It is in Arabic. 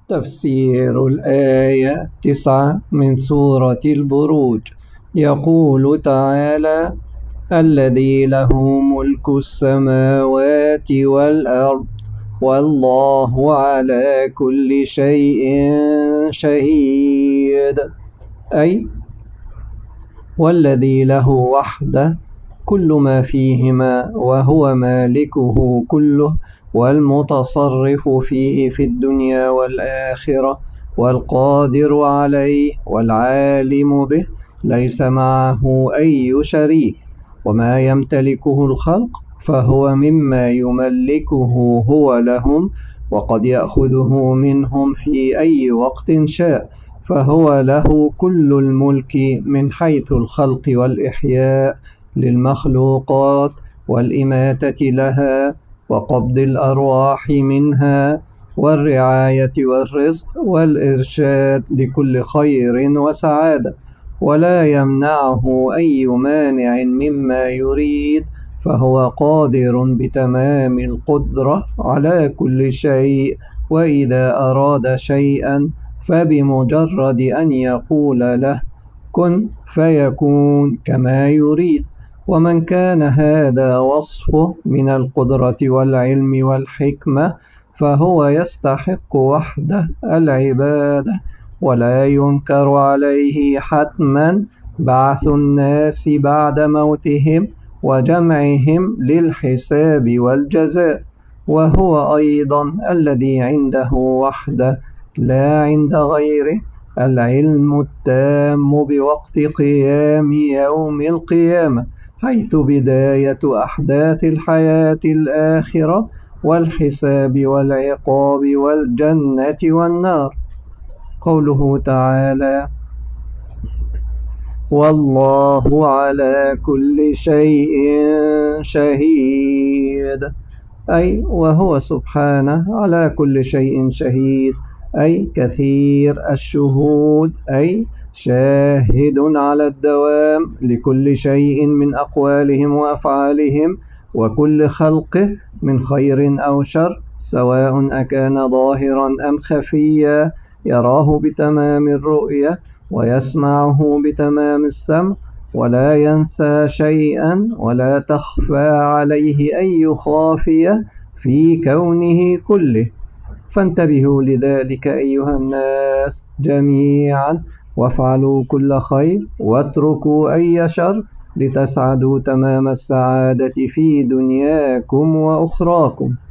تفسير الآية 9 من سورة البروج. يقول تعالى: الذي له ملك السماوات والأرض والله على كل شيء شهيد. أي والذي له وحده كل ما فيهما وهو مالكه كله والمتصرف فيه في الدنيا والآخرة والقادر عليه والعالم به، ليس معه أي شريك. وما يمتلكه الخلق فهو مما يملكه هو لهم، وقد يأخذه منهم في أي وقت شاء، فهو له كل الملك من حيث الخلق والإحياء للمخلوقات والإماتة لها وقبض الأرواح منها والرعاية والرزق والإرشاد لكل خير وسعادة، ولا يمنعه أي مانع مما يريد، فهو قادر بتمام القدرة على كل شيء. وإذا أراد شيئا فبمجرد أن يقول له كن فيكون كما يريد. ومن كان هذا وصفه من القدرة والعلم والحكمة فهو يستحق وحده العبادة، ولا ينكر عليه حتما بعث الناس بعد موتهم وجمعهم للحساب والجزاء. وهو أيضا الذي عنده وحده لا عند غيره العلم التام بوقت قيام يوم القيامة، حيث بداية أحداث الحياة الآخرة والحساب والعقاب والجنة والنار. قوله تعالى: والله على كل شيء شهيد، أي وهو سبحانه على كل شيء شهيد، أي كثير الشهود، أي شاهد على الدوام لكل شيء من أقوالهم وأفعالهم وكل خلقه من خير أو شر، سواء أكان ظاهرا أم خفيا، يراه بتمام الرؤية ويسمعه بتمام السمع، ولا ينسى شيئا ولا تخفى عليه أي خافية في كونه كله. فانتبهوا لذلك أيها الناس جميعا، وافعلوا كل خير واتركوا أي شر، لتسعدوا تمام السعادة في دنياكم وأخراكم.